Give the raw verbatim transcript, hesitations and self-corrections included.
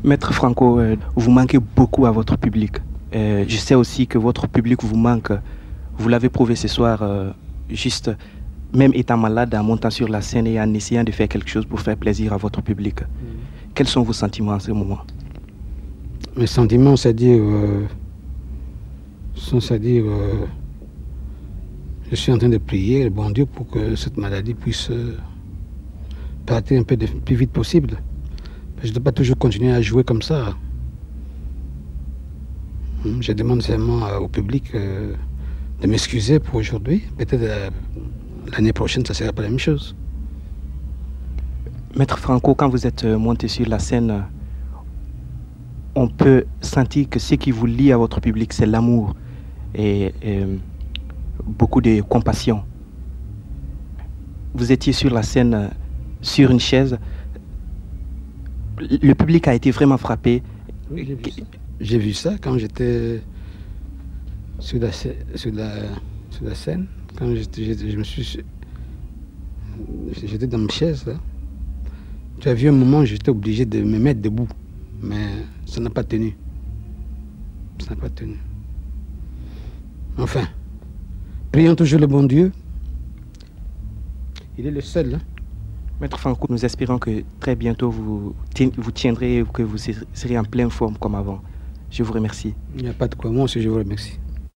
Maître Franco, euh, vous manquez beaucoup à votre public. Euh, je sais aussi que votre public vous manque. Vous l'avez prouvé ce soir, euh, juste même étant malade, en montant sur la scène et en essayant de faire quelque chose pour faire plaisir à votre public. Mmh. Quels sont vos sentiments en ce moment? Mes sentiments, c'est-à-dire, euh, c'est-à-dire, euh, je suis en train de prier le bon Dieu pour que cette maladie puisse euh, partir un peu le plus vite possible. Je ne dois pas toujours continuer à jouer comme ça. Je demande seulement au public euh, de m'excuser pour aujourd'hui. Peut-être euh, l'année prochaine, ça ne sera pas la même chose. Maître Franco, quand vous êtes monté sur la scène, on peut sentir que ce qui vous lie à votre public, c'est l'amour et, et beaucoup de compassion. Vous étiez sur la scène, sur une chaise. Le public a été vraiment frappé. Oui, j'ai vu ça. J'ai vu ça quand j'étais sur la, sur, la, sur la scène. Quand je me suis... J'étais dans ma chaise, là. Tu as vu un moment où j'étais obligé de me mettre debout. Mais ça n'a pas tenu. Ça n'a pas tenu. Enfin, prions toujours le bon Dieu. Il est le seul, hein. Maître Franco, nous espérons que très bientôt vous, vous tiendrez, que vous serez en pleine forme comme avant. Je vous remercie. Il n'y a pas de quoi. Moi aussi, je vous remercie.